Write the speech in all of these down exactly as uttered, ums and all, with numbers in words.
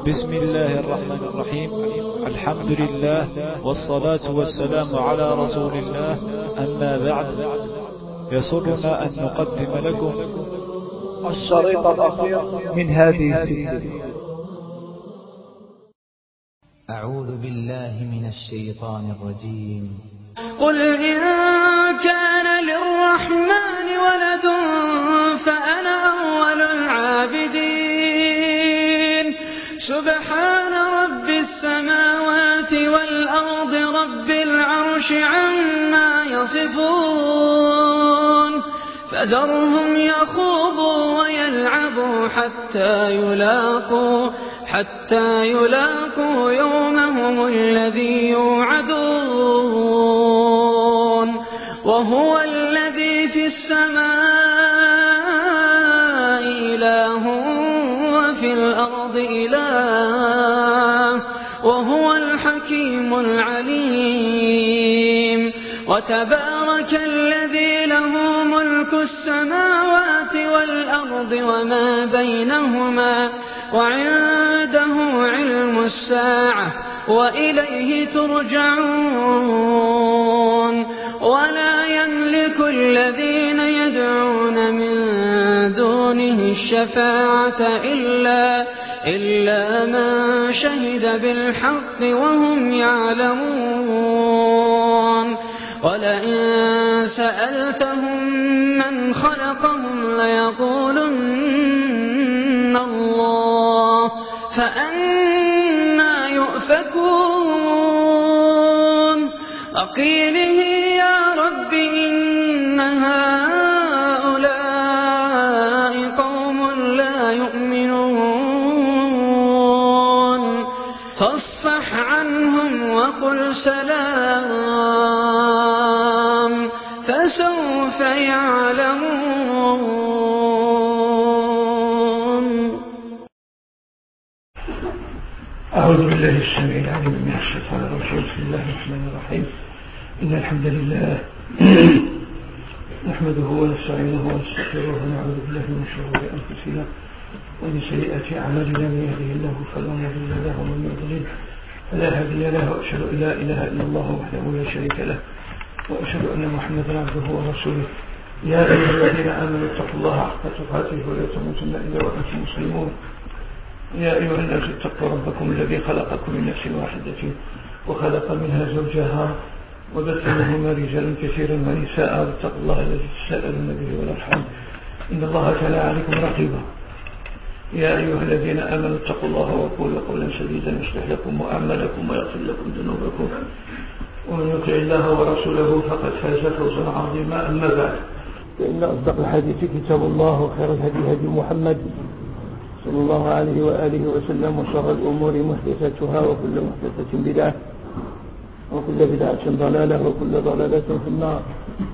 بسم الله الرحمن الرحيم. الحمد لله والصلاة والسلام على رسول الله. أما بعد، يسرنا أن نقدم لكم الشريط الأخير من هذه السلسلة. أعوذ بالله من الشيطان الرجيم. قل إن كان للرحمن ولد فأنا أول العابدين. سبحان رب السماوات والأرض رب العرش عما يصفون. فذرهم يخوضوا ويلعبوا حتى يلاقوا حتى يلاقوا يومهم الذي يوعدون. وهو الذي في السماء إله وفي الأرض إله، وهو الحكيم العليم. وتبارك الذي له ملك السماوات والأرض وما بينهما، وعنده علم الساعة وإليه ترجعون. ولا يملك الذين يدعون من دونه الشفاعة إلا إلا من شهد بالحق وهم يعلمون. ولئن سألتهم من خلقهم ليقولن الله، فأنى يؤفكون. وقيله يا رب إن هؤلاء قوم لا يؤمنون، فاصفح عنهم وقل سلام، فسوف يعلمون. أعوذ بالله السميع العليم من الشيطان الرجيم. بسم الله الرحمن الرحيم. إن الحمد لله نحمده ونستعينه ونستغفره ونعوذ بالله من شرور أنفسنا ومن سيئات أعمالنا. من يهده الله فلا مضل له ومن يضلل فلا هادي له. وأشهد أن لا إله إلا الله وحده لا شريك له، وأشهد أن محمدا عبده ورسوله. يا أيها الذين آمنوا اتقوا الله حق تقاته ولا تموتن إلا وأنتم مسلمون. يا أيها الناس اتقوا ربكم الذي خلقكم من نفس واحدة وخلق منها زوجها وبث منهما رجالا كثيرا ونساء، واتقوا الله الذي تساءلون به والأرحام إن الله كان عليكم رقيبا. يا أيها الذين آمنوا اتقوا الله وقولوا قولا سديدا يصلح لكم أعمالكم ويغفر لكم ذنوبكم، ومن يطع الله ورسوله فقد فاز فوزا عظيما. أما بعد، فإن أصدق الحديث كتاب الله، وخير الهدي هدي محمد صلى الله عليه وآله وسلم، وشر الأمور محدثاتها، وكل محدثة بدعة، وكل بدعة ضلالة، وكل ضلالة في النار.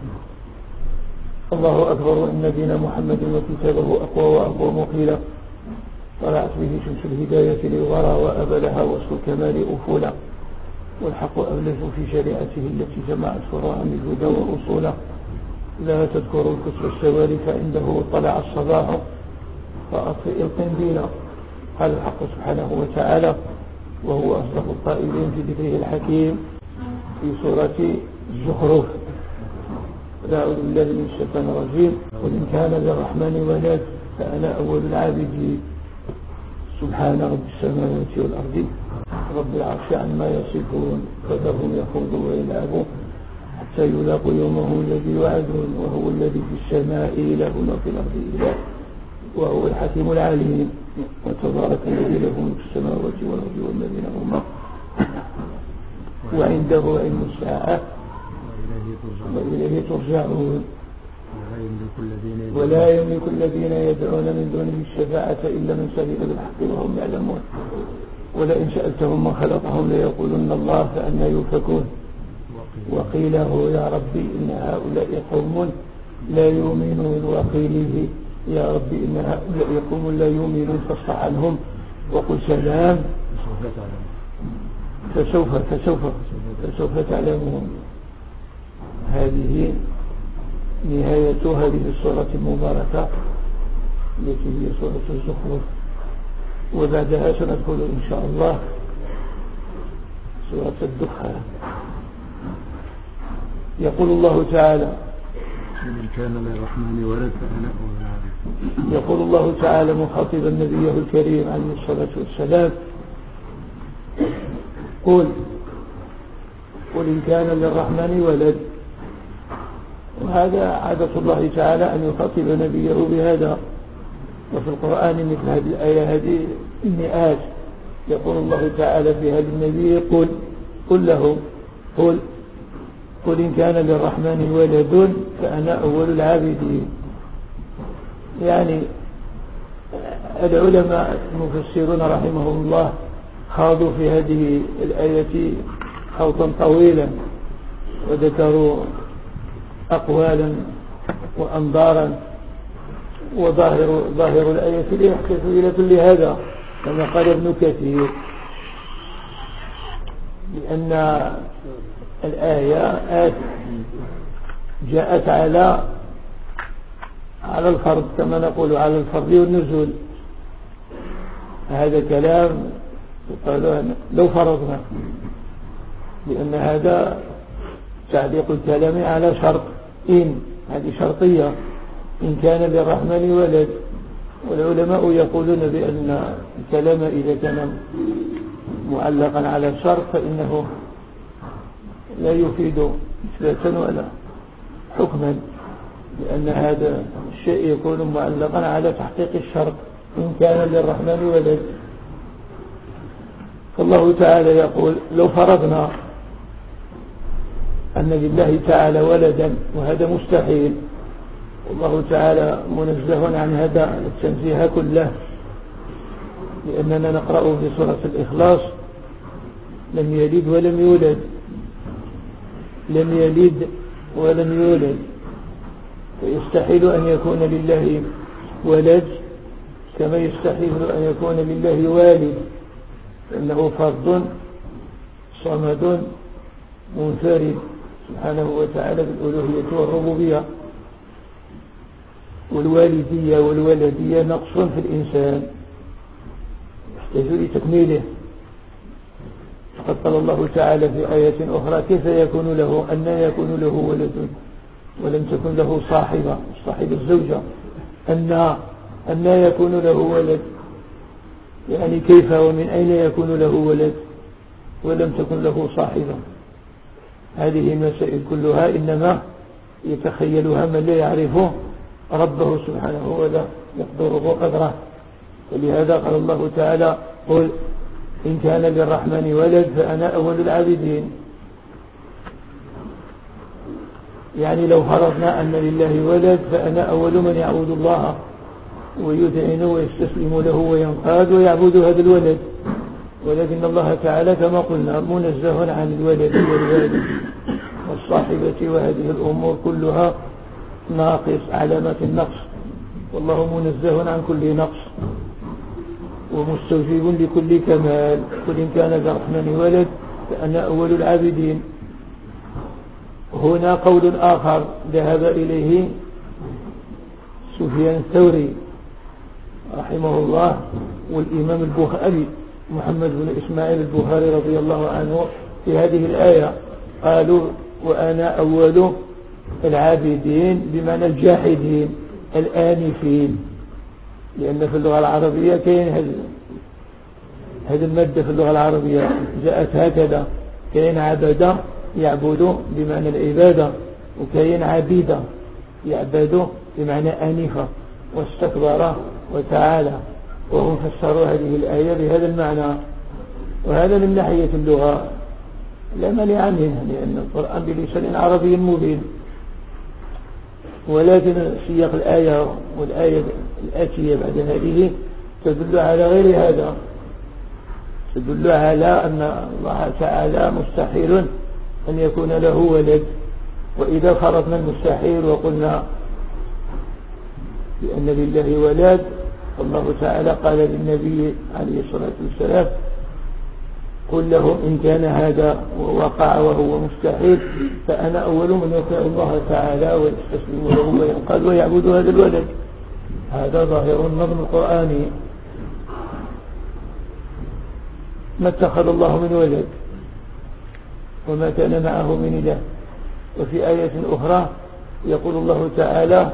الله أكبر. إن دين محمد وكتابه أقوى وأقوى مقيلا، طلعت به شمس الهداية للورى وأبلها وصل الكمال أفولا، والحق أبلج في شريعته التي جمعت فروعا الهدى وأصولا. لا تذكر الكسر السواري فعنده طلع الصباح فأطفئ القنديل. قال الحق سبحانه وتعالى وهو أصدق القائلين في ذكره الحكيم في سورة الزخرف. أعوذ بالله من الشيطان الرجيم. وإن كان للرحمن ولد فأنا أول العابدين. سبحان رب السماوات والأرض رب العرش عما يصفون. فذرهم يخوضوا ويلعبوا حتى يلاقوا يومهم الذي يوعدون. وهو الذي في السماء إله وفي الأرض إله، وهو الحكيم العليم. وتبارك الذي له ملك السماوات والأرض وما بينهما، وعنده علم الساعة وإليه ترجعون. ولا يملك الذين يدعون من دونه الشفاعة إلا من شهد بالحق وهم يعلمون. ولئن سألتهم من خلقهم ليقولن الله، فأنى يؤفكون. وقيله يا ربي إن هؤلاء قوم لا يؤمنون. وقيله يا ربي إن هؤلاء قوم لا يؤمنون، فاصفح عنهم وقل سلام، فسوف فسوف فسوف تعلمون. هذه نهاية هذه السورة المباركة التي هي سورة الزخرف. وبعدها سندخل إن شاء الله سورة الدخان. يقول الله تعالى إن كان للرحمن ولد فأنا أولى العابدين. يقول الله تعالى مخاطبا نبيه الكريم عليه الصلاة والسلام قل قل إن كان للرحمن ولد. وهذا عادة الله تعالى أن يخاطب نبيه بهذا، وفي القرآن مثل هذه الآية هذه المئات. يقول الله تعالى في هذا النبي قل قل له قل قل إن كان للرحمن ولد فأنا أول العابدين. يعني العلماء المفسرون رحمهم الله خاضوا في هذه الآية خوضا طويلا وذكروا أقوالا وأنظارا، وظاهر ظاهر الآية يحدث إلى كل هذا كما قال ابن كثير، لأن الآية جاءت على على الفرض كما نقول على الفرض والنزول. هذا كلام يقال لو فرضنا، لأن هذا تعليق الكلام على شرط إن، هذه شرطية إن كان للرحمن ولد. والعلماء يقولون بأن الكلام إذا كان معلقا على شرط فإنه لا يفيد إثباتا ولا حكما، لأن هذا الشيء يكون معلقا على تحقيق الشرط إن كان للرحمن ولد. فالله تعالى يقول لو فرضنا أن لله تعالى ولدا، وهذا مستحيل، والله تعالى منزه عن هذا التنزيه كله، لأننا نقرأ في سورة الإخلاص لم يلد ولم يولد، لم يلد ولم يولد، فيستحيل أن يكون لله ولد كما يستحيل أن يكون لله والد، لأنه فرد صمد منفرد سبحانه وتعالى بالألوهية والربوبية. والوالدية والولدية نقص في الإنسان يحتاج لتكميله. فقد قال الله تعالى في آية أخرى كيف يكون له أن يكون له ولد ولم تكن له صاحبة، صاحب الزوجة، أن أن يكون له ولد، يعني كيف ومن أين يكون له ولد ولم تكن له صاحبة. هذه المسائل كلها إنما يتخيلها من لا يعرفه ربه سبحانه ولا يقدره قدره. ولهذا قال الله تعالى قل إن كان للرحمن ولد فأنا أول العابدين. يعني لو فرضنا أن لله ولد فأنا أول من يعبد الله ويذعن ويستسلم له وينقاد ويعبد هذا الولد. ولكن الله تعالى كما قلنا منزه عن الولد والوالد والصاحبة، وهذه الأمور كلها ناقص، علامات النقص، والله منزه عن كل نقص ومستوجب لكل كمال. قل إن كان للرحمن ولد فأنا أول العابدين. هنا قول آخر ذهب إليه سفيان الثوري رحمه الله والإمام البخاري محمد بن إسماعيل البخاري رضي الله عنه في هذه الآية، قالوا وأنا أول العابدين بمعنى الجاحدين الآنفين، لأن في اللغة العربية كاين هذه المادة في اللغة العربية جاءت هكذا، كاين عبد يعبد بمعنى العبادة، وكاين عبيدة يعبد بمعنى آنفة واستكبر وتعالى، وهم فسروا هذه الآية بهذا المعنى. وهذا من ناحية اللغة لا مانع منه، لأن القرآن بلسان عربي مبين. ولكن سياق الآية والآية الآتية بعد هذه تدل على غير هذا، تدل على أن الله تعالى مستحيل أن يكون له ولد. وإذا فرضنا المستحيل وقلنا بأن لله ولد، فالله تعالى قال للنبي عليه الصلاة والسلام قل له إن كان هذا وقع وهو مستحيل فأنا أول من يطيع الله تعالى ويستسلم له وينقاد ويعبد هذا الولد. هذا ظاهر النظم القرآني. ما اتخذ الله من ولد وما كان معه من إله. وفي آية أخرى يقول الله تعالى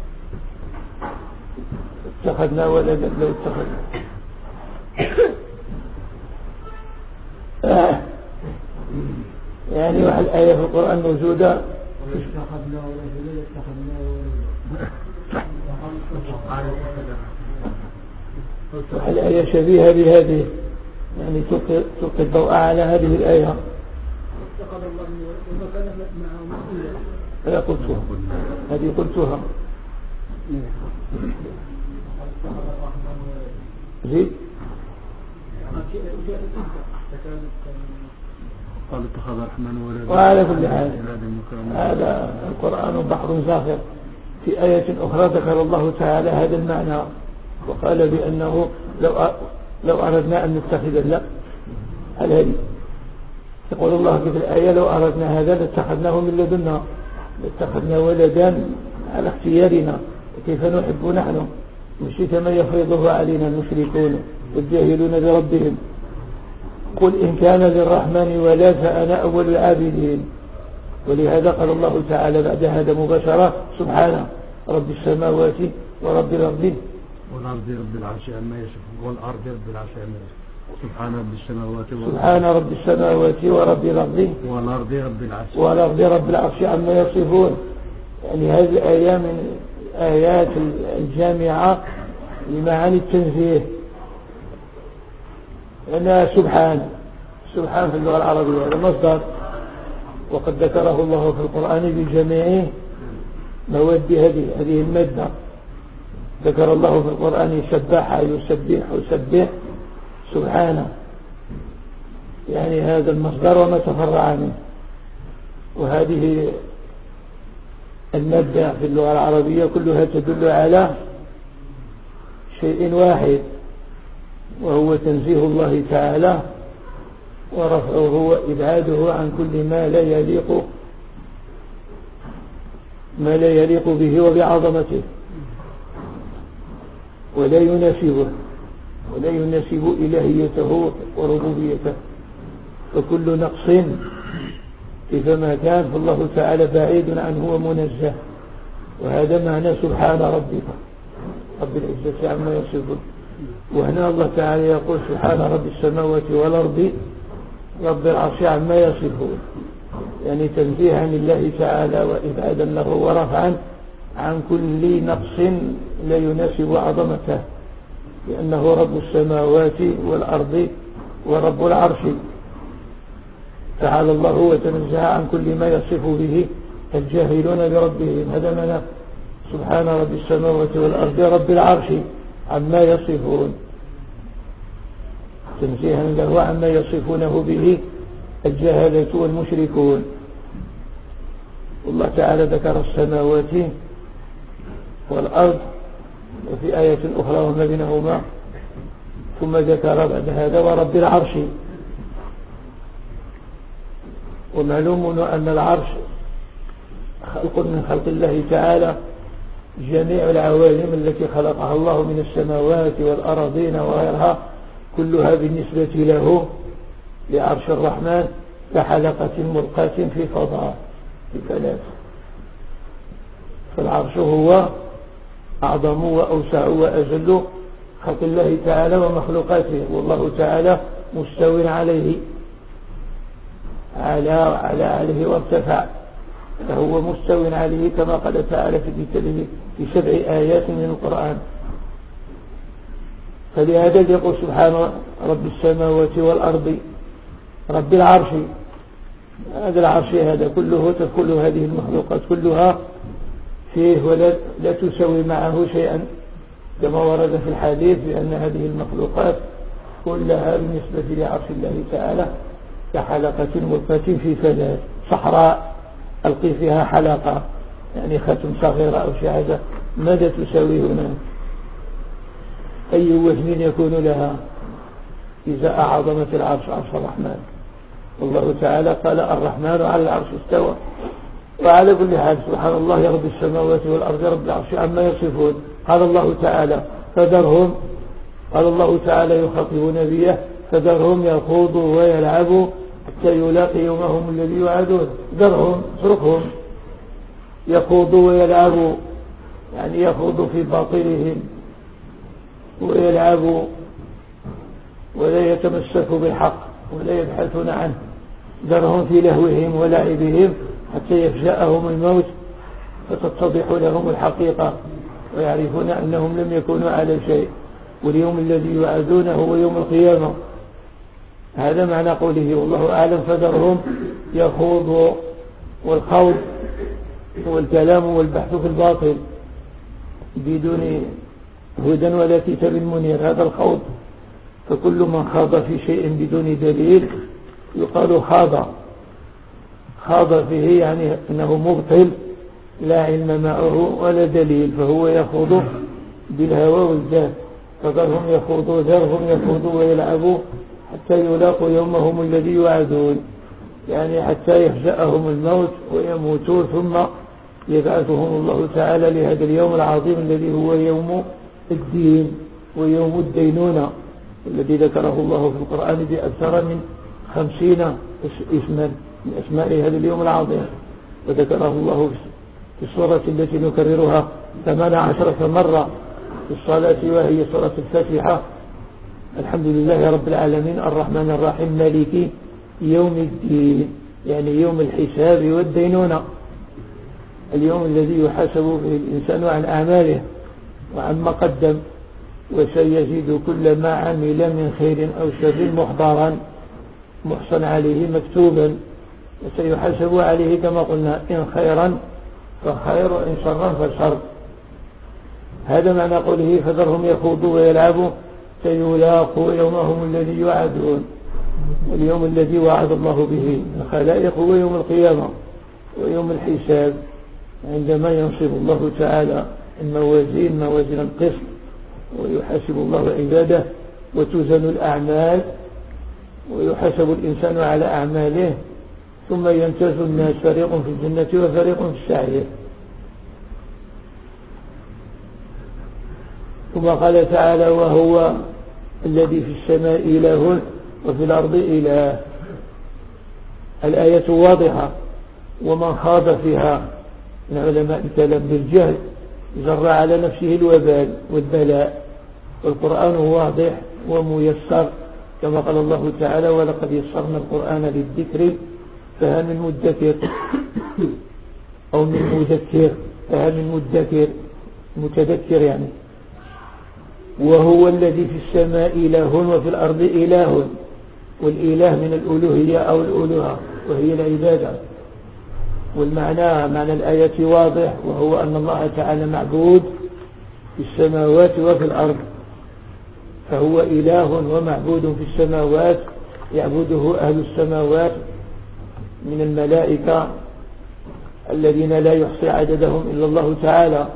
اتخذنا ولدا لو اتخذنا آه. يعني واحد آية في القرآن موجودة واحد آية شبيهة بهذه، يعني تلقي الضوء على هذه الآية. أنا قلتها هذه قلتها زيد قال اتخذ الرحمن ولدا. وعلى كل حال هذا القرآن بحر زاخر. في آية أخرى ذكر الله تعالى هذا المعنى وقال بأنه لو لو أردنا أن نتخذ لا على هذه يقول الله في الآية لو أردنا هذا لاتخذناه من لدنا، لاتخذنا ولدا على اختيارنا كيف نحب نحن، مش كما يفرضه علينا المشركون والجاهلون بربهم. قل إن كان للرحمن ولد فأنا أول العابدين. ولهذا قال الله تعالى بعد هذا مباشرة سبحانه رب السماوات ورب الأرض والأرض رب العرش عما يصفون والأرض رب العرش عما يصفون سبحان رب السماوات سبحان رب السماوات ورب الأرض والأرض رب العرش والأرض رب العرش عما يصفون. يعني هذه الآية من آيات الجامعة لمعاني التنزيه، لأنها سبحان سبحان في اللغة العربية هذا مصدر، وقد ذكره الله في القرآن بجميع مواد هذه هذه المادة. ذكر الله في القرآن سبح يسبح يسبح سبحانه، يعني هذا المصدر وما تفرع منه. وهذه المادة في اللغة العربية كلها تدل على شيء واحد، وهو تنزيه الله تعالى ورفعه وإبعاده عن كل ما لا يليق ما لا يليق به وبعظمته ولا يناسبه ولا يناسب إلهيته وربوبيته. فكل نقص كيفما كان فالله تعالى بعيد عنه ومنزه. وهذا معنى سبحان ربك رب العزة عما يصفون. وهنا الله تعالى يقول سبحان رب السماوات والأرض رب العرش عما يصفون، يعني تنزيها لله تعالى وإبعادا له ورفعا عن كل نقص لا يناسب عظمته، لأنه رب السماوات والأرض ورب العرش. تعالى الله وتنزه عن كل ما يصف به الجاهلون بربهم. هذا معنى سبحان رب السماوات والأرض رب العرش عما يصفون، تنزيها له عما يصفونه به الجاهلة والمشركون. والله تعالى ذكر السماوات والأرض وفي آية أخرى وما بينهما، ثم ذكر بعد هذا ورب العرش. ومعلوم أن العرش خلق من خلق الله تعالى. جميع العوالم التي خلقها الله من السماوات والأراضين وغيرها كلها بالنسبة له لعرش الرحمن كحلقة ملقاة في فضاء في فلاة. فالعرش هو أعظم وأوسع وأجل خلق الله تعالى ومخلوقاته، والله تعالى مستوٍ عليه على على عليه وارتفع، فهو مستوٍ عليه كما قال تعالى في كتابه في سبع آيات من القرآن. فلهذا يقول سبحان رب السماوات والأرض رب العرش. هذا العرش هذا كله تدخل هذه المخلوقات كلها فيه ولا لا تسوي معه شيئا، كما ورد في الحديث بأن هذه المخلوقات كلها بالنسبة لعرش الله تعالى كحلقة ملقاة في فلاة صحراء ألقي فيها حلقة، يعني ختم صغيرة أو شيء هذا ماذا تساوي هناك؟ أي وزن يكون لها إذا أعظمت العرش عرش الرحمن. والله تعالى قال الرحمن على العرش استوى. وعلى كل حال سبحان الله يا رب السماوات والأرض رب العرش عما يصفون. قال الله تعالى فذرهم، قال الله تعالى يخاطب نبيه فذرهم يخوضوا ويلعبوا حتى يلاقي يومهم الذي يوعدون. ذرهم اتركهم يخوضوا ويلعبوا، يعني يخوضوا في باطلهم ويلعبوا ولا يتمسكوا بالحق ولا يبحثون عنه. ذرهم في لهوهم ولعبهم حتى يفجأهم الموت فتتضح لهم الحقيقة ويعرفون أنهم لم يكونوا على شيء، واليوم الذي يوعدونه هو يوم القيامة. هذا معنى قوله والله أعلم. فذرهم يخوضوا، والخوض هو الكلام والبحث في الباطل بدون هدى ولا كتاب منير، هذا الخوض. فكل من خاض في شيء بدون دليل يقال خاض. خاض فيه يعني أنه مبطل لا علم معه ولا دليل، فهو يخوض بالهوى والذات. فذرهم يخوضوا، ذرهم يخوضوا ويلعبوا حتى يلاقوا يومهم الذي يوعدون، يعني حتى يفجأهم الموت ويموتوا ثم يبعثهم الله تعالى لهذا اليوم العظيم الذي هو يوم الدين ويوم الدينونة، الذي ذكره الله في القرآن بأكثر من خمسين اسما من أسماء هذا اليوم العظيم، وذكره الله في السورة التي نكررها ثمان عشرة مرة في الصلاة وهي سورة الفاتحة. الحمد لله رب العالمين الرحمن الرحيم مالك يوم الدين، يعني يوم الحساب والدينونة، اليوم الذي يحاسب فيه الإنسان عن أعماله وعما قدم، وسيزيد كل ما عمل من خير أو شر محضرا محصن عليه مكتوبا، وسيحاسب عليه كما قلنا إن خيرا فخير وإن شرا فشر. هذا معنى قوله فذرهم يخوضوا ويلعبوا سيلاقوا يومهم الذي يوعدون. اليوم الذي وعد الله به الخلائق هو يوم القيامة ويوم الحساب، عندما ينصب الله تعالى الموازين موازين القسط ويحاسب الله عباده وتوزن الأعمال ويحاسب الإنسان على أعماله، ثم يمتاز الناس فريق في الجنة وفريق في السعير. ثم قال تعالى وهو الذي في السماء إله وفي الأرض إله. الآية واضحة، ومن خاض فيها من علماء الكلام بالجهل جر على نفسه الوبال والبلاء، والقرآن واضح وميسر كما قال الله تعالى ولقد يسرنا القرآن للذكر فهل من مدكر أو من مذكر، فهل من مدكر متذكر يعني. وهو الذي في السماء إله وفي الأرض إله، والإله من الألوهية أو الألوهة وهي العبادة. والمعنى معنى الآية واضح، وهو أن الله تعالى معبود في السماوات وفي الأرض، فهو إله ومعبود في السماوات يعبده أهل السماوات من الملائكة الذين لا يحصي عددهم إلا الله تعالى،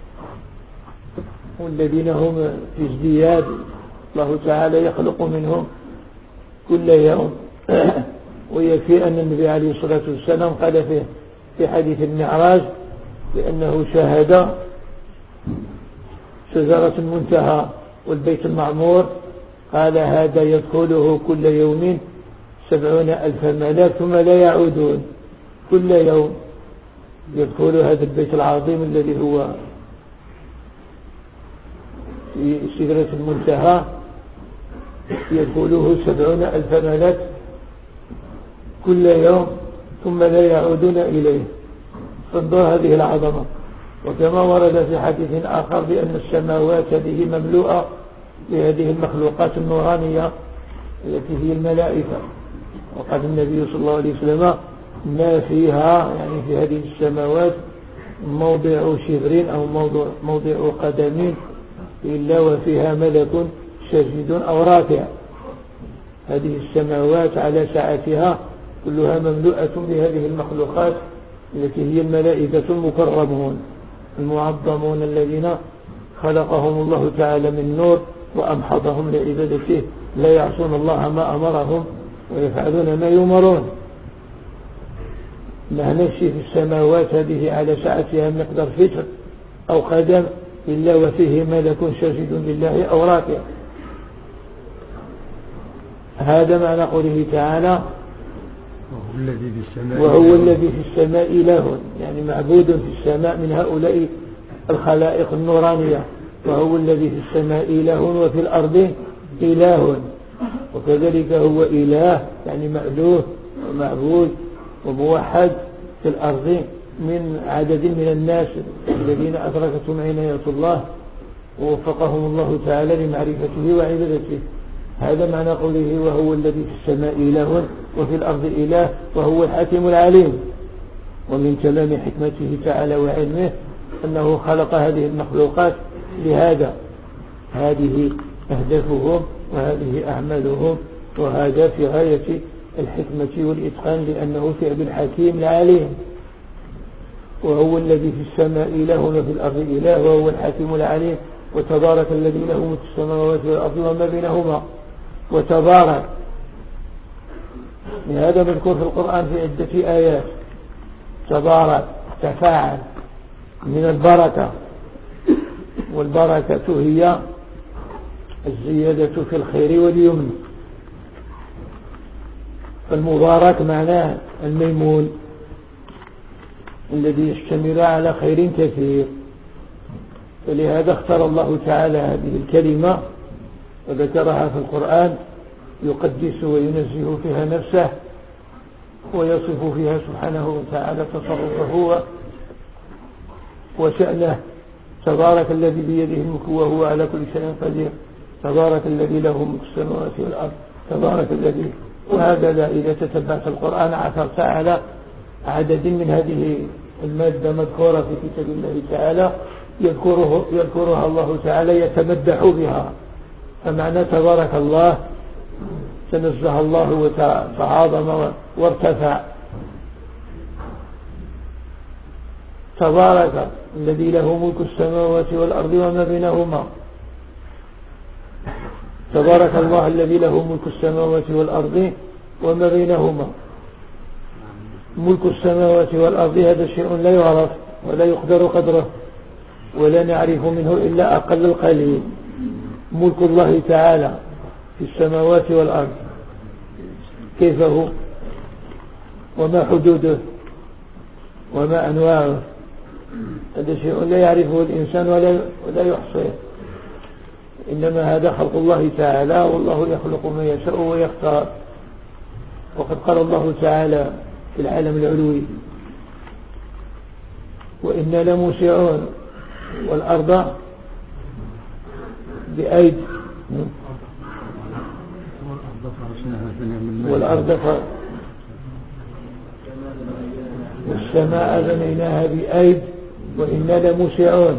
والذين هم في ازدياد، الله تعالى يخلق منهم كل يوم. ويكفي أن النبي عليه الصلاة والسلام قال فيه في حديث المعراج بأنه شاهد شجرة المنتهى والبيت المعمور، قال هذا يدخله كل يوم سبعون ألف ملاك ثم لا يعودون. كل يوم يدخل هذا البيت العظيم الذي هو في سدرة المنتهى، يدخله سبعون ألف ملاك كل يوم ثم لا يعودون إليه. فانظر هذه العظمة. وكما ورد في حديث آخر بأن السماوات به مملوءة بهذه المخلوقات النورانية التي هي الملائكة، وقال النبي صلى الله عليه وسلم ما فيها يعني في هذه السماوات موضع شبر أو موضع, موضع قدم إلا وفيها ملك ساجد أو راكع. هذه السماوات على ساعتها كلها مملوءة بهذه المخلوقات التي هي الملائكة المكرمون المعظمون الذين خلقهم الله تعالى من نور وأمحضهم لعبادته، لا يعصون الله ما أمرهم ويفعلون ما يؤمرون. لا نمشي في السماوات هذه على ساعتها مقدار فتر أو قدم إلا وفيه ملك ساجد لله أو راكع. هذا معنى قوله تعالى وهو الذي في السماء وهو الذي في السماء إله، يعني معبود في السماء من هؤلاء الخلائق النورانية. وهو الذي في السماء إله وفي الأرض إله، وكذلك هو إله يعني مألوه ومعبود وموحد في الأرض من عدد من الناس الذين أدركتهم عناية الله ووفقهم الله تعالى لمعرفته وعبادته. هذا معنى قوله وهو الذي في السماء إله وفي الأرض إله وهو الحكيم العليم. ومن تمام حكمته تعالى وعلمه أنه خلق هذه المخلوقات لهذا، هذه أهدافهم وهذه أعمالهم، وهذا في غاية الحكمة والإتقان لأنه فعل الحكيم العليم. وهو الذي في السماء إله وفي الأرض إله وهو الحكيم العليم. وتبارك الذي له ملك السماوات والأرض وما بينهما. وتبارك هذا مذكور في القرآن في عدة آيات. تبارك تفاعل من البركة، والبركة هي الزيادة في الخير واليمن. فالمبارك معناه الميمون الذي يشتمل على خير كثير. فلهذا اختار الله تعالى هذه الكلمة وذكرها في القرآن يقدس وينزه فيها نفسه ويصف فيها سبحانه وتعالى تصرفه وشأنه. تبارك الذي بيده الملك وهو على كل شيء قدير. تبارك الذي له ملك السماوات والأرض. تبارك الذي. وهكذا إذا تتبعت القرآن عثرت على عدد من هذه المادة مذكورة في كتاب الله تعالى يذكره يذكرها الله تعالى يتمدح بها. فمعنى تبارك الله تنزه الله وتعاظم وارتفع. تبارك الذي له ملك السماوات والأرض وما بينهما. تبارك الله الذي له ملك السماوات والأرض وما بينهما. ملك السماوات والأرض هذا شيء لا يعرف ولا يقدر قدره ولا نعرف منه إلا أقل القليل. ملك الله تعالى في السماوات والأرض كيف هو وما حدوده وما أنواعه، هذا شيء لا يعرفه الإنسان ولا, ولا يحصيه. إنما هذا خلق الله تعالى، والله يخلق ما يشاء ويختار. وقد قال الله تعالى في العالم العلوي وإنا لموسعون والأرض بأيد والأرض ف... والسماء بنيناها بأيد وإنا لموسعون.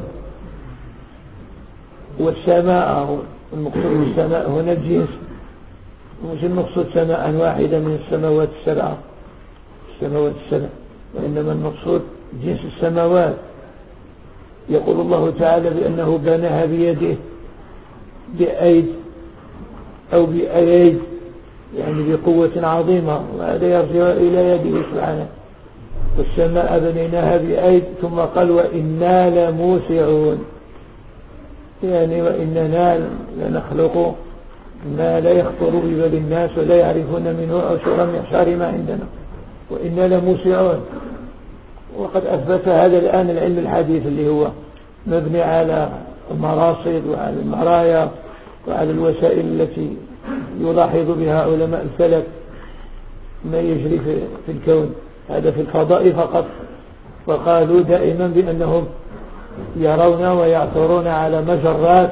والسماء المقصود بالسماء هنا الجنس، مش المقصود سماء واحدة من السماوات السبعة السماوات السبع وإنما المقصود جنس السماوات. يقول الله تعالى بأنه بناها بيده بأيد أو بأيد يعني بقوة عظيمة، وهذا يرجع إلى يده سبحانه. والسماء بنيناها بأيد ثم قال وإنا لموسعون، يعني وإننا لنخلق ما لا يخطر ببال الناس ولا يعرفون منه عشر معشار ما عندنا. وإنا لموسعون. وقد أثبت هذا الآن العلم الحديث اللي هو مبني على المراصد وعلى المرايا وعلى الوسائل التي يلاحظ بها علماء الفلك ما يجري في الكون، هذا في الفضاء فقط. وقالوا دائما بأنهم يرون ويعثرون على مجرات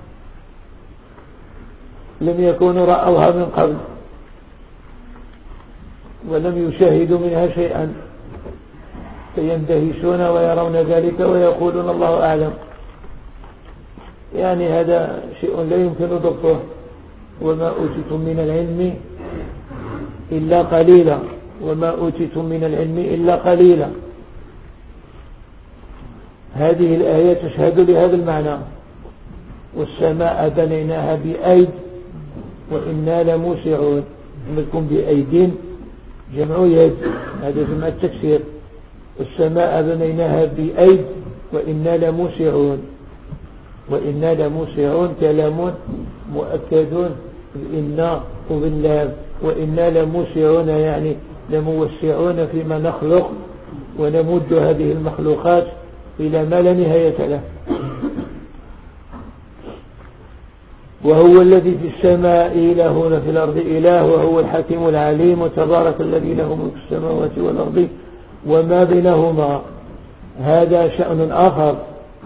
لم يكونوا رأوها من قبل ولم يشاهدوا منها شيئا، فيندهشون ويرون ذلك ويقولون الله أعلم. يعني هذا شيء لا يمكن ضبطه. وما أوتيتم من العلم إلا قليلا وما أوتيتم من العلم إلا قليلا. هذه الآية تشهد لهذا المعنى. والسماء بنيناها بأيد وإنا لموسعون. منكم بأيد جمع يد، هذا جمع التكسير. والسماء بنيناها بأيد وإنا لموسعون. وإنا لموسعون كلام مؤكد إنا وباللام، وإنا لموسعون يعني لموسعون فيما نخلق ونمد هذه المخلوقات إلى ما لا نهاية له. وهو الذي في السماء إله وفي الأرض إله وهو الحكيم العليم وتبارك الذي له ملك السماوات والأرض وما بينهما. هذا شأن آخر،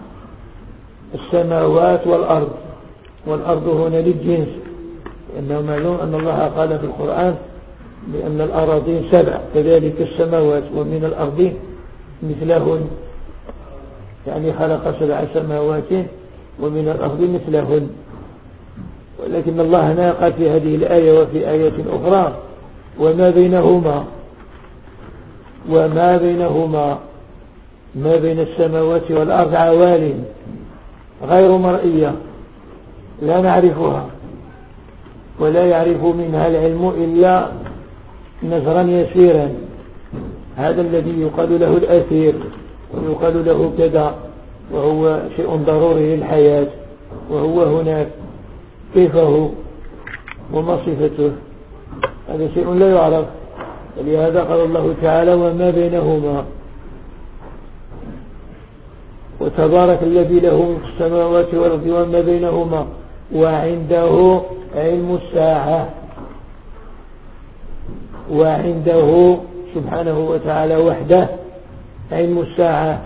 السماوات والأرض، والأرض هنا للجنس، لأنه معلوم أن الله قال في القرآن بأن الأراضين سبع، كذلك السماوات، ومن الأرض مثلهن، يعني خلق سبع سماوات ومن الأرض مثلهن. ولكن الله هنا قال في هذه الآية وفي آية أخرى وما بينهما، وما بينهما، ما بين السماوات والأرض عوالم غير مرئية لا نعرفها ولا يعرف منها العلم إلا نظرا يسيرا. هذا الذي يقال له الأثير ويقال له كذا، وهو شيء ضروري للحياة، وهو هناك كيف هو وما صفته، هذا شيء لا يعرف. ولهذا قال الله تعالى وما بينهما. وتبارك الذي له ملك السماوات والأرض وما بينهما وعنده علم الساعة. وعنده سبحانه وتعالى وحده علم الساعة،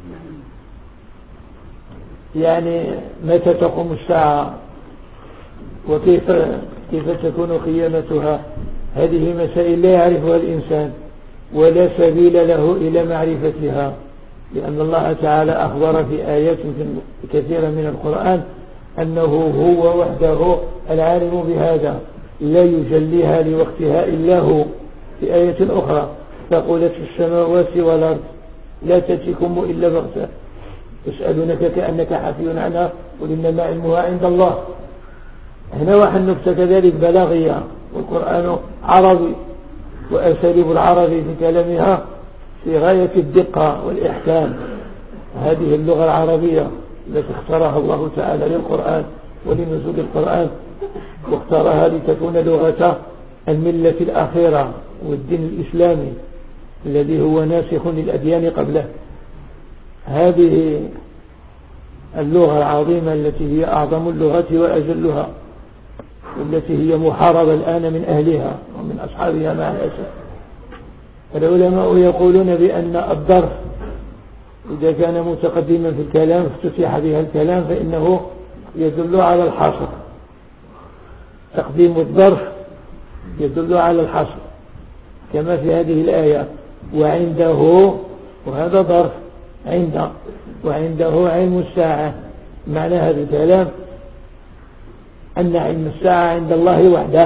يعني متى تقوم الساعة وكيف كيف تكون قيامتها. هذه مسائل لا يعرفها الإنسان ولا سبيل له إلى معرفتها، لأن الله تعالى أخبر في آيات كثيرة من القرآن أنه هو وحده العالم بهذا، لا يجليها لوقتها إلا هو. في آية أخرى فقلت في السماوات والأرض لا تأتيكم إلا بغتة يسألونك كأنك حفي عنها قل إنما علمها عند الله. هنا واحد نكتة كذلك بلاغية، والقرآن عربي وأساليب العرب في كلامها في غاية الدقة والإحكام. هذه اللغة العربية التي اختارها الله تعالى للقرآن ولنزول القرآن، واختارها لتكون لغة الملة الأخيرة والدين الإسلامي الذي هو ناسخ للأديان قبله. هذه اللغة العظيمة التي هي أعظم اللغة وأجلها، والتي هي محاربة الآن من أهلها ومن أصحابها مع الأسف. العلماء يقولون بأن الظرف إذا كان متقدما في الكلام افتتح بها الكلام فإنه يدل على الحصر. تقديم الظرف يدل على الحصر، كما في هذه الآية وعنده، وهذا ظرف عند، وعنده علم الساعة. معنى هذا الكلام أن علم الساعة عند الله وحده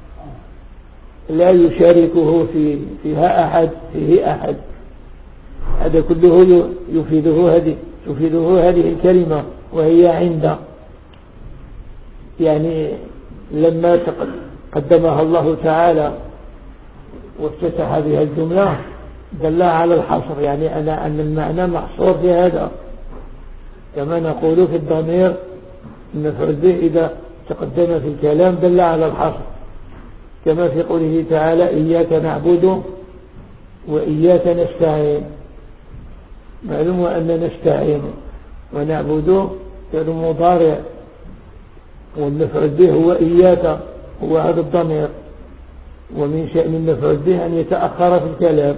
لا يشاركه في فيها أحد فيه أحد. هذا كله يفيده هذه تفيده هذه الكلمة وهي عند. يعني لما قدمها الله تعالى وافتتح بها الجملة دل على الحصر، يعني أنا أن المعنى محصور في هذا، كما نقول في الضمير المفعول به إذا تقدم في الكلام دل على الحصر، كما في قوله تعالى إياك نعبد وإياك نستعين. معلوم أن نستعين ونعبد كان مضارع، والمفعول به هو إياك، هو هذا الضمير، ومن شأن المفعول به أن يتأخر في الكلام،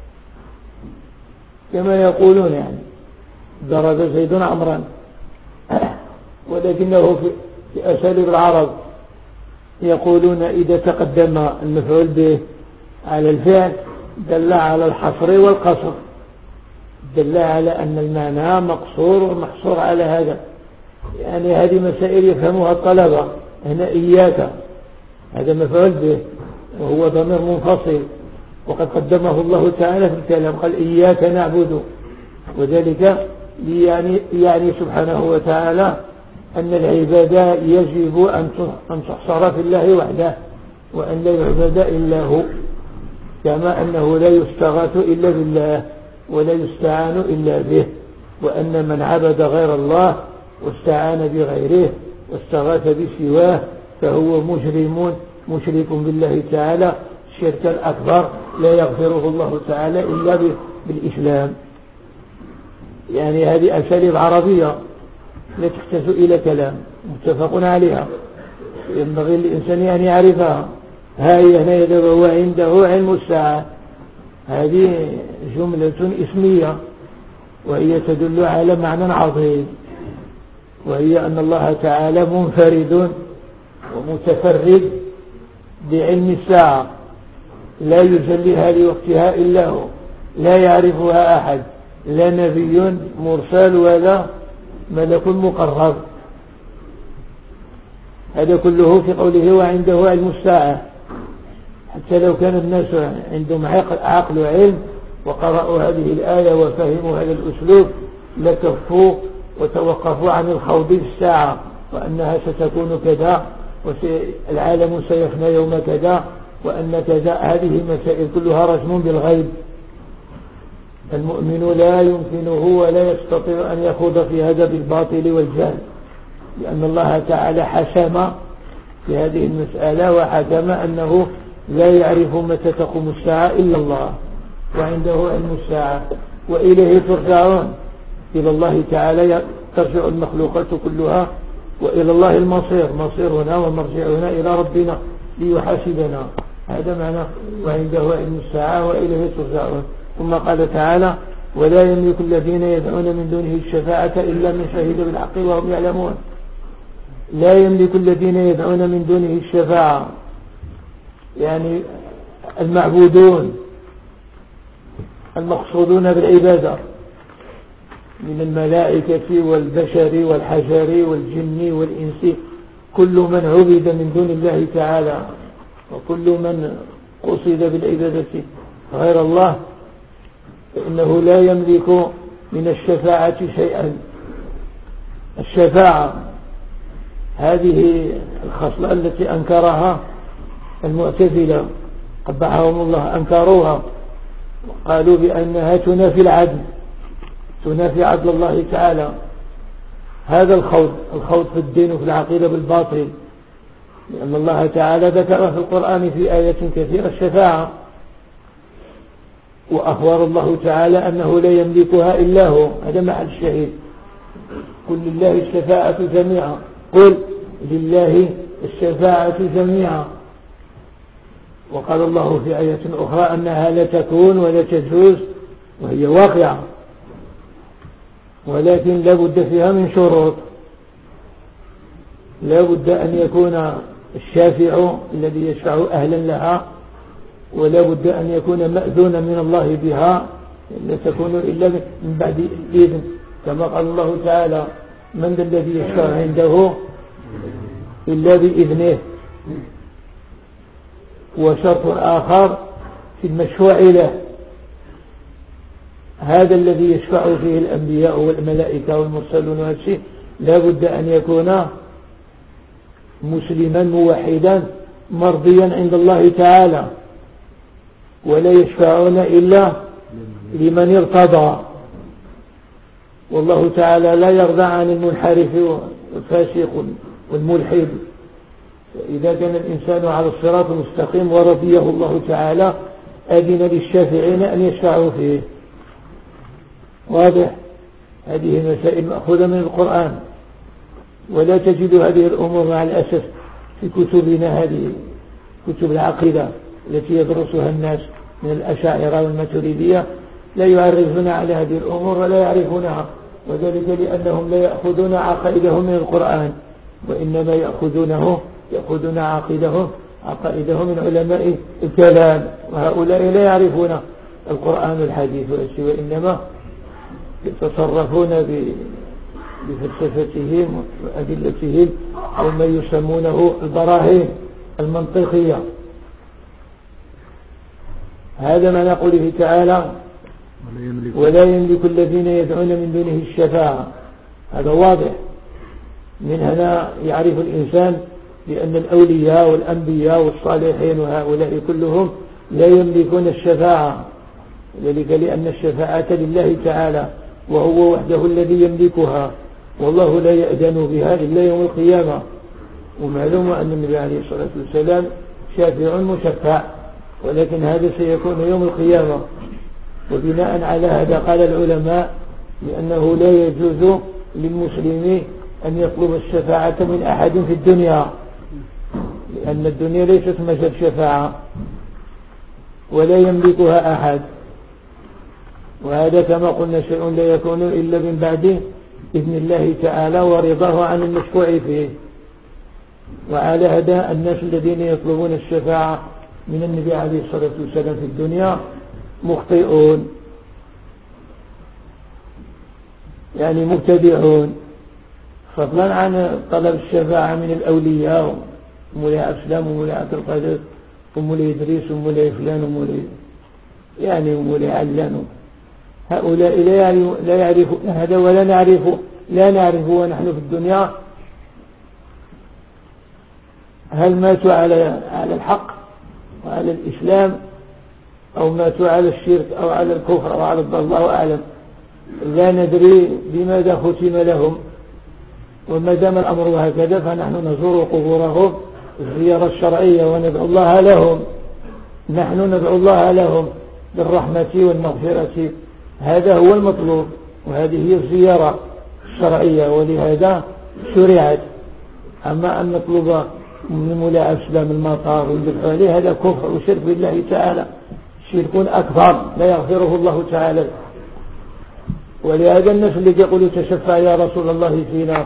كما يقولون يعني ضرب زيد عمرا، ولكنه في أساليب العرب يقولون إذا تقدم المفعول به على الفعل دل على الحصر والقصر، دل على أن المعنى مقصور ومحصور على هذا. يعني هذه مسائل يفهمها الطلبة. هنا إياك هذا مفعول به وهو ضمير منفصل، وقد قدمه الله تعالى في الكلام قال إياك نعبد، وذلك يعني, يعني سبحانه وتعالى أن العبادة يجب أن تحصر في الله وحده، وأن لا يعبد إلا هو، كما أنه لا يستغاث إلا بالله ولا يستعان إلا به، وأن من عبد غير الله واستعان بغيره واستغاث بسواه فهو مجرم مشرك بالله تعالى الشرك الأكبر لا يغفره الله تعالى إلا بالإسلام. يعني هذه أساليب عربية لا تحتاج إلى كلام، متفق عليها، ينبغي للإنسان أن يعرفها. هاي هنا يدعو وعنده علم الساعة، هذه جملة اسمية وهي تدل على معنى عظيم، وهي أن الله تعالى منفرد ومتفرد بعلم الساعة لا يجليها لوقتها إلا هو، لا يعرفها أحد، لا نبي مرسل ولا ملك مقرب. هذا كله في قوله وعنده علم الساعة. حتى لو كان الناس عندهم عقل وعلم وقرأوا هذه الآية وفهموا هذا الأسلوب لكفوا وتوقفوا عن الخوض في الساعة وأنها ستكون كذا والعالم سيفنى يوم كذا وأن كذا. هذه المسائل كلها رجم بالغيب. المؤمن لا يمكنه ولا يستطيع أن يخوض في هذا بالباطل والجهل، لأن الله تعالى حسم في هذه المسألة وحكم أنه لا يعرف متى تقوم الساعة إلا الله، وعنده علم الساعة وإليه ترجعون. إلى الله تعالى ترجع المخلوقات كلها، وإلى الله المصير، مصيرنا ومرجعنا إلى ربنا ليحاسبنا. هذا معنى وعنده علم الساعة وإليه ترجعون. ثم قال تعالى ولا يملك الذين يدعون من دونه الشفاعة إلا من شهد بالحق وهم يعلمون. لا يملك الذين يدعون من دونه الشفاعة، يعني المعبودون المقصودون بالعبادة من الملائكة والبشر والحجر والجن والإنس، كل من عبد من دون الله تعالى وكل من قصد بالعبادة غير الله فإنه لا يملك من الشفاعة شيئا. الشفاعة هذه الخصلة التي أنكرها المعتزلة قبحهم الله، أنكروها وقالوا بأنها تنافي العدل، تنافي عدل الله تعالى. هذا الخوض الخوض في الدين وفي العقيدة بالباطل، لأن الله تعالى ذكر في القرآن في آية كثيرة الشفاعة، وأخبر الله تعالى أنه لا يملكها إلا هو. هذا محل الشهيد. قل لله الشفاعة جميعا، قل لله الشفاعة جميعا. وقال الله في آية أخرى أنها لا تكون ولا تجوز وهي واقعة، ولكن لا بد فيها من شروط. لا بد أن يكون الشافع الذي يشفع أهلا لها، ولا بد أن يكون مأذونا من الله بها، لا تكون إلا من بعد الإذن، كما قال الله تعالى من ذا الذي يشفع عنده إلا بإذنه. وشرط آخر في المشفوع له، هذا الذي يشفع فيه الأنبياء والملائكة والمرسلون والشيء لا بد أن يكون مسلما موحدا مرضيا عند الله تعالى، ولا يشفعون إلا لمن ارتضى. والله تعالى لا يرضى عن المنحرف والفاسق والملحد. إذا كان الإنسان على الصراط المستقيم ورضيه الله تعالى أذن للشافعين أن يشفعوا فيه. واضح؟ هذه مسائل مأخوذة من القرآن، ولا تجد هذه الأمور مع الأسف في كتبنا، هذه كتب العقيدة التي يدرسها الناس من الأشاعرة والماتريدية لا يعرفون على هذه الأمور ولا يعرفونها، وذلك لأنهم لا يأخذون عقائدهم من القرآن، وإنما يأخذونه يأخذون عقائدهم عقائدهم من علماء الكلام، وهؤلاء لا يعرفون القرآن والحديث وإنما يتصرفون بفلسفتهم وأدلتهم وما يسمونه البراهين المنطقية. هذا ما نقوله تعالى ولا يملك الذين يدعون من دونه الشفاعة. هذا واضح. من هنا يعرف الإنسان بأن الأولياء والأنبياء والصالحين وهؤلاء كلهم لا يملكون الشفاعة، ذلك لأن الشفاعة لله تعالى وهو وحده الذي يملكها، والله لا يأذن بها إلا يوم القيامة، ومعلوم أن النبي عليه الصلاة والسلام شافع مشفع، ولكن هذا سيكون يوم القيامة. وبناء على هذا قال العلماء لأنه لا يجوز للمسلم أن يطلب الشفاعة من أحد في الدنيا، لأن الدنيا ليست مجال شفاعة ولا يملكها أحد، وهذا كما قلنا شيء لا يكون إلا من بعد إذن الله تعالى ورضاه عن المشفوع فيه. وعلى هذا الناس الذين يطلبون الشفاعة من النبي عليه الصلاة والسلام في الدنيا مخطئون، يعني مبتدعون، فضلا عن طلب الشفاعة من الأولياء مولاي أسلام ومولاي عبد القادر ومولاي إدريس ومولاي فلان ومولاي يعني ومولاي علان. هؤلاء لا يعرفون هذا ولا نعرف لا نعرف ونحن في الدنيا هل ماتوا على على الحق وعلى الإسلام أو ماتوا على الشرك أو على الكفر أو على الضلال، الله أعلم. لا ندري بماذا ختم لهم، وما دام الأمر هكذا فنحن نزور قبورهم الزيارة الشرعية وندعو الله لهم، نحن ندعو الله لهم بالرحمة والمغفرة، هذا هو المطلوب، وهذه هي الزيارة الشرعية ولهذا شرعت. أما أن نطلب من مولاي أسلام المطار والذبح عليه هذا كفر وشرك بالله تعالى، شرك أكبر لا يغفره الله تعالى. ولهذا الناس اللي يقولوا تشفع يا رسول الله فينا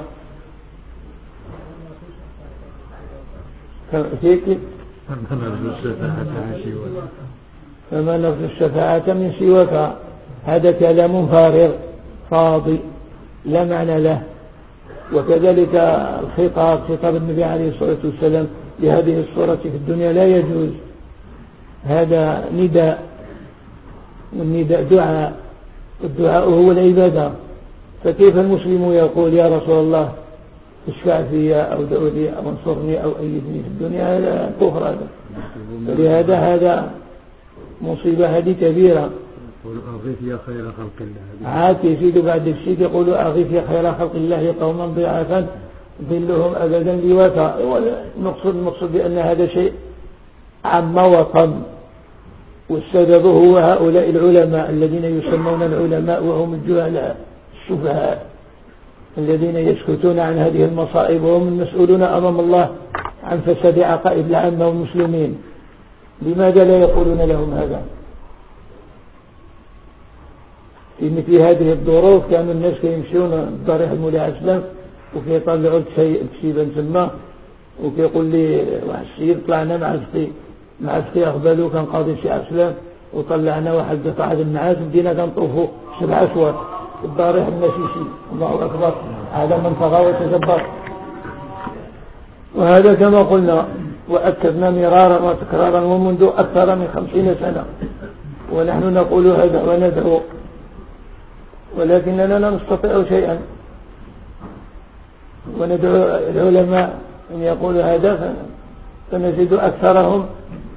فما نرجو الشفاعة من سواك، هذا كلام فارغ فاضي لا معنى له. وكذلك الخطاب خطاب النبي عليه الصلاة والسلام لهذه الصورة في الدنيا لا يجوز، هذا نداء، والنداء دعاء، والدعاء هو العبادة. فكيف المسلم يقول يا رسول الله اشفع فيا أو دعو لي أو انصرني أو أيدني في الدنيا؟ هذا كفر هذا. فلهذا هذا مصيبة هذه كبيرة. أغيث يا خير خلق الله، عاد يزيد بعد الشيء يقول أغيث يا خير خلق الله قوما ضعافا ظلهم أبدا لوفا. المقصود المقصود بأن هذا شيء عم وطن، والسبب هو هؤلاء العلماء الذين يسمون العلماء وهم الجهلاء السفهاء الذين يسكتون عن هذه المصائب، وهم المسؤولون أمام الله عن فساد عقائد العامة والمسلمين. لماذا لا يقولون لهم هذا؟ في مثل هذه الظروف كانوا الناس يمشون ضريح مولاي أسلام وكيطلعوا كتيبا ثم وكيقول لي واحد السيد طلعنا مع فقي مع فقي أقبلوا كان قاضي شي أسلام وطلعنا واحد قطعة النعاس بدينا كنطوفوا سبع أشواط الضريح المسيسي. الله أكبر، هذا من طغى وتجبر. وهذا كما قلنا وأكدنا مرارا وتكرارا ومنذ أكثر من خمسين سنة ونحن نقول هذا وندعو، ولكننا لا نستطيع شيئا. وندعو العلماء أن يقولوا هذا فنجد أكثرهم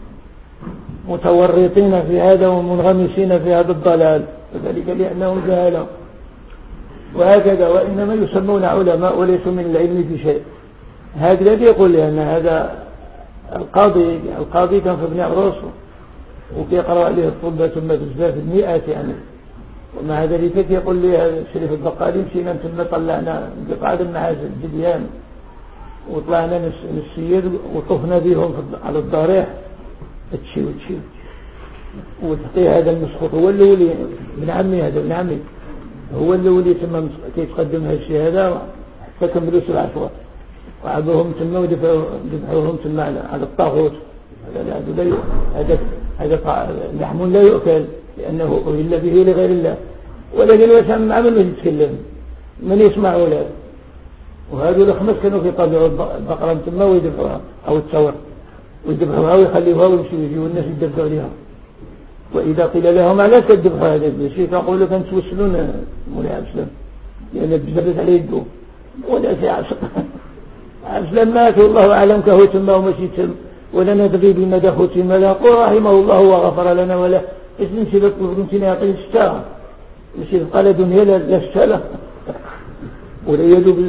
متورطين في هذا ومنغمسين في هذا الضلال، وذلك لأنهم جهلوا. وهكذا وإنما يسمون علماء وليسوا من العلم بشيء. هذا الذي يقول لأن هذا القاضي القاضي كان في ابن عروس وكيقرأ عليه الطلبة ثم بزاف المئات يعني، ومع ذلك يقول لي شريف البقالي مشينا ثم طلعنا قطعة النعاس الجديان وطلعنا نسير وطفنا بهم على الضريح تشي وتشي وتقي. هذا المسخوط هو اللي ابن عمي، هذا ابن عمي هو اللي ثم كيتقدم هذا الشيء هذا حتى كملوا سبع أشواط وعبوهم ثم ودفعوهم ثم على الطاغوت. هذا هذا هذا لحم لا يؤكل لأنه أهل به لغير الله، ولكن وسام عمل ما يتكلم من يسمع ولا. وهذول الخمس كانوا يطلعوا البقرة ثم ويدفعوها أو التصور ويدفعوها ويخليوها ويمشي ويجي والناس يدفعوا عليها. وإذا قيل لهم علاش تدفعوا هذا الشيء فقالوا كان توسلون مولاي أسلام لأن بزبت عليه يدو ولا شيء عشق أسلام مات والله أعلم كهو ثم ومشي ثم ولا ندري بمدى ختم له. قل رحمه الله وغفر لنا ولا إيش نمشي لك ونمشي نعطيه الشتاء مشي قال دنيا لا الشتاء ولا يدو بالله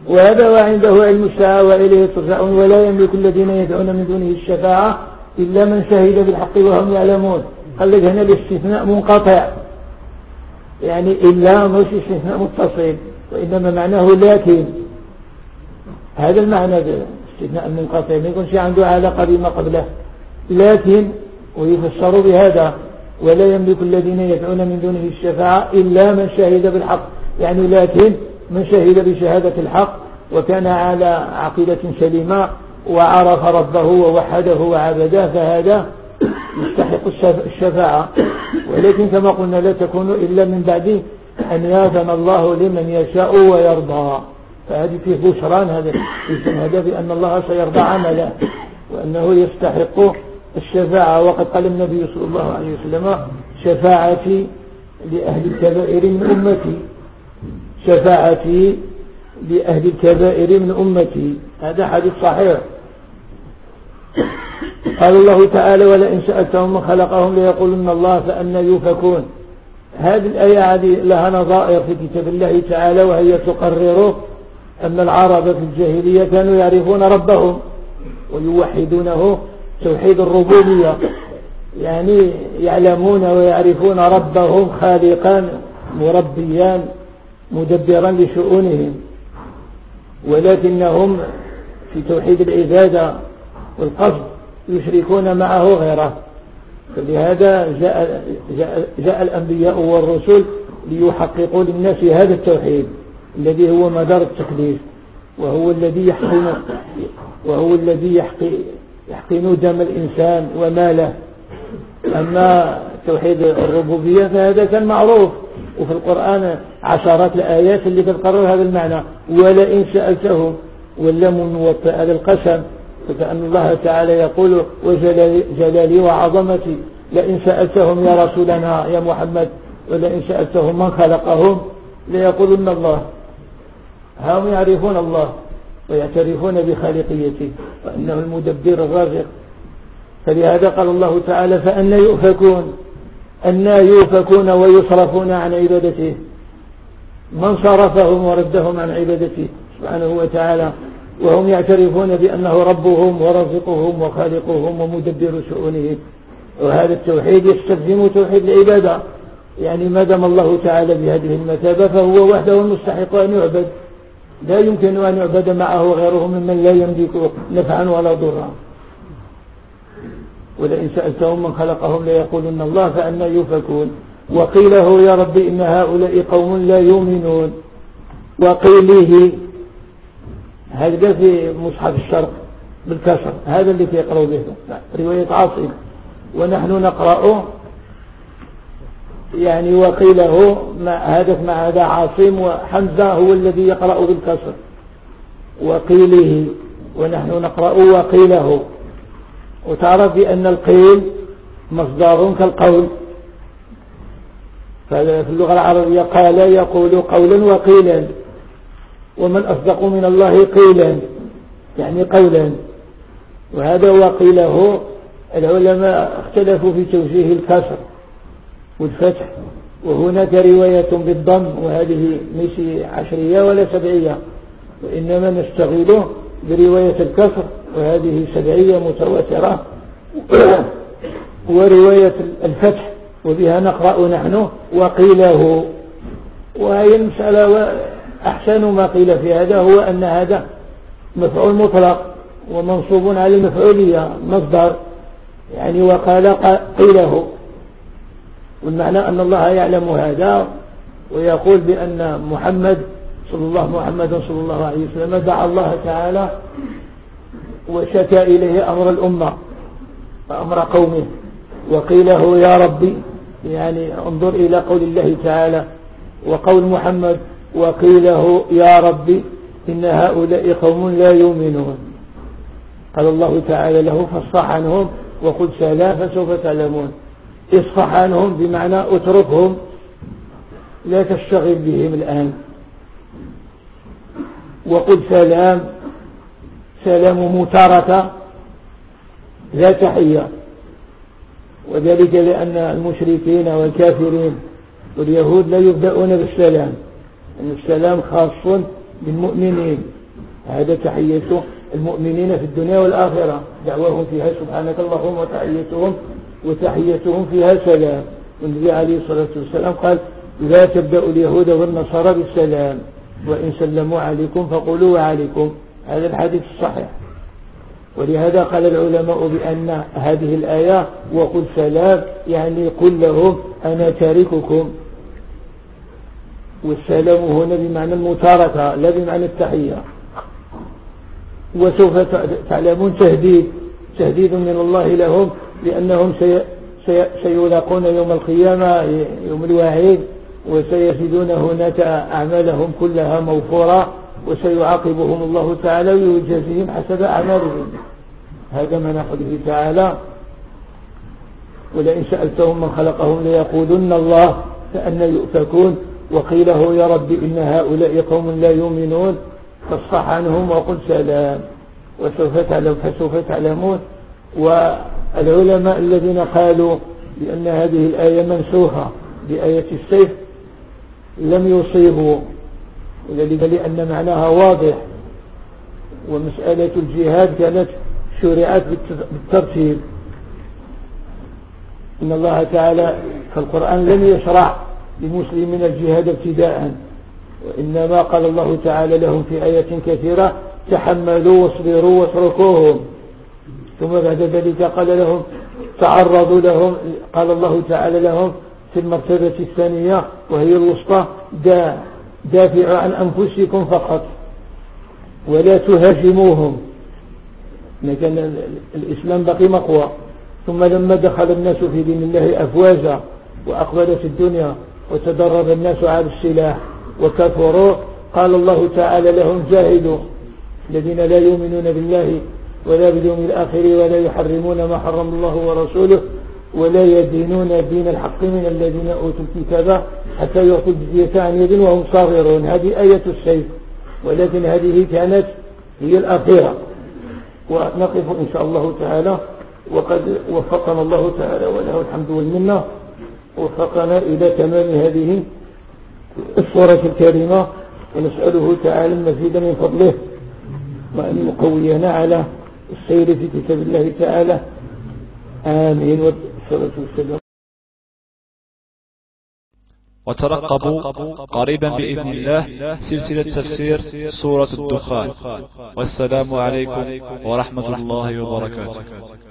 وهذا وعنده علم الساعة وإليه ترجعون ولا يملك الذين يدعون من دونه الشفاعة إلا من شهد بالحق وهم يعلمون. قال لك هنا الاستثناء منقطع، يعني إلا مش استثناء متصل، وإنما معناه لكن. هذا المعنى استثناء منقطع ما يكونش عنده علاقة بما قبله. لكن ويفسر بهذا ولا يملك الذين يدعون من دونه الشفاعة إلا من شهد بالحق، يعني لكن من شهد بشهادة الحق وكان على عقيدة سليمة وعرف ربه ووحده وعبده، فهذا يستحق الشفاعة. ولكن كما قلنا لا تكون إلا من بعد أن يأذن الله لمن يشاء ويرضى. فهذه فيه بشران، هذا هذا بأن الله سيرضى عمله وأنه يستحق الشفاعة. وقد قال النبي صلى الله عليه وسلم شفاعتي لأهل الكبائر من أمتي، شفاعتي لأهل الكبائر من أمتي. هذا حديث صحيح. قال الله تعالى ولئن سألتهم من خلقهم ليقولن الله فأنى يؤفكون. هذه الآية لها نظائر في كتاب الله تعالى، وهي تقرر أن العرب في الجاهلية كانوا يعرفون ربهم ويوحدونه توحيد الربوبية، يعني يعلمون ويعرفون ربهم خالقا مربيا مدبرا لشؤونهم، ولكنهم في توحيد العبادة والقصد يشركون معه غيره. فلهذا جاء, جاء, جاء الأنبياء والرسل ليحققوا للناس هذا التوحيد الذي هو مدار التكليف، وهو الذي يحقن وهو الذي يحقن يحقن دم الإنسان وماله. أما توحيد الربوبية فهذا كان معروف، وفي القرآن عشرات الآيات اللي تقرر هذا المعنى. ولئن سألتهم واللام موطئة للقسم، فكأن الله تعالى يقول وجلالي وعظمتي لئن سألتهم يا رسولنا يا محمد ولئن سألتهم من خلقهم ليقولن الله. هم يعرفون الله ويعترفون بخالقيته وأنه المدبر الرازق. فلهذا قال الله تعالى فأنى يؤفكون، أنى يؤفكون ويصرفون عن عبادته، من صرفهم وردهم عن عبادته سبحانه وتعالى، وهم يعترفون بأنه ربهم ورزقهم وخالقهم ومدبر شؤونهم. وهذا التوحيد يستلزم توحيد العبادة، يعني ما دام الله تعالى بهذه المثابة فهو وحده المستحق أن يعبد، لا يمكن أن يعبد معه غيره ممن لا يملك نفعا ولا ضرا. ولئن سألتهم من خلقهم ليقولن الله فأنى يؤفكون. وقيله يا رب إن هؤلاء قوم لا يؤمنون. وقيله هذا في مصحف الشرق بالكسر، هذا اللي يقرأ به رواية عاصم، ونحن نقرأ يعني وقيله مع هذا مع هذا عاصم، وحمزة هو الذي يقرأ بالكسر. وقيله ونحن نقرأ وقيله. وتعرف بأن القيل مصدر كالقول، ففي اللغة العربية قال يقول قولا وقيلا، ومن أصدق من الله قيلا يعني قولا. وهذا وقيله العلماء اختلفوا في توجيه الكسر والفتح، وهناك رواية بالضم، وهذه ليس عشرية ولا سبعية، وإنما نستغله برواية الكسر، وهذه سبعية متواترة، ورواية الفتح وبها نقرأ نحن وقيله. وهي المسألة أحسن ما قيل في هذا هو أن هذا مفعول مطلق ومنصوب على المفعولية مصدر، يعني وقال قيله، والمعنى أن الله يعلم هذا ويقول بأن محمد صلى الله محمد صلى الله عليه وسلم دعا الله تعالى وشكى إليه أمر الأمة وأمر قومه. وقيله يا ربي يعني انظر إلى قول الله تعالى وقول محمد وقيله يا ربي إن هؤلاء قوم لا يؤمنون. قال الله تعالى له فاصفح عنهم وقل سلام فسوف تعلمون. اصفح عنهم بمعنى اتركهم لا تشتغل بهم الآن، وقل سلام سلام متاركة لا تحية، وذلك لأن المشركين والكافرين واليهود لا يبدأون بالسلام، أن السلام خاص للمؤمنين. هذا تحية المؤمنين في الدنيا والآخرة، دعوهم فيها سبحانك اللهم وتحيتهم وتحيتهم فيها سلام. والنبي عليه الصلاة والسلام قال لا تبدأوا اليهود والنصارى بالسلام، وإن سلموا عليكم فقولوا وعليكم. هذا الحديث الصحيح. ولهذا قال العلماء بأن هذه الآية وقل سلام يعني قل لهم أنا تارككم، والسلام هنا بمعنى المتاركة لا بمعنى التحية. وسوف تعلمون تهديد تهديد من الله لهم، لأنهم سيلاقون يوم القيامة يوم الوعيد، وسيجدون هناك أعمالهم كلها موفورة، وسيعاقبهم الله تعالى ويجازيهم حسب أعمالهم. هذا من قوله تعالى ولئن سألتهم من خلقهم ليقولن الله فأنى يؤفكون وقيله يا رب إن هؤلاء قوم لا يؤمنون فاصفح عنهم وقل سلام وسوف تعلم فسوف تعلمون. والعلماء الذين قالوا بأن هذه الآية منسوخة بآية السيف لم يصيبوا، لأن معناها واضح، ومسألة الجهاد كانت شرعت بالترتيب. إن الله تعالى في القرآن لم يشرع للمسلمين الجهاد ابتداء، وإنما قال الله تعالى لهم في آيات كثيرة تحملوا واصبروا واتركوهم، ثم بعد ذلك قال لهم تعرضوا لهم. قال الله تعالى لهم في المرتبة الثانية وهي الوسطى دا دافعوا عن أنفسكم فقط ولا تهاجموهم. كان الإسلام بقي مقوى. ثم لما دخل الناس في دين الله أفواجا وأقبلت الدنيا وتدرب الناس على السلاح وكفروا، قال الله تعالى لهم جاهدوا الذين لا يؤمنون بالله ولا باليوم الآخر ولا يحرمون ما حرم الله ورسوله ولا يدينون دين الحق من الذين أوتوا الكتاب حتى يعطوا الجزية عن يد وهم صاغرون. هذه آية السيف، ولكن هذه كانت هي الأخيرة. ونقف إن شاء الله تعالى، وقد وفقنا الله تعالى وله الحمد والمنة، وفقنا إلى تمام هذه السورة الكريمة، ونسأله تعالى المزيد من فضله وأن يقوينا على السير في كتاب الله تعالى. آمين. والصلاة والسلام. وترقبوا قريبا بإذن الله سلسلة تفسير سورة الدخان. والسلام عليكم ورحمة الله وبركاته.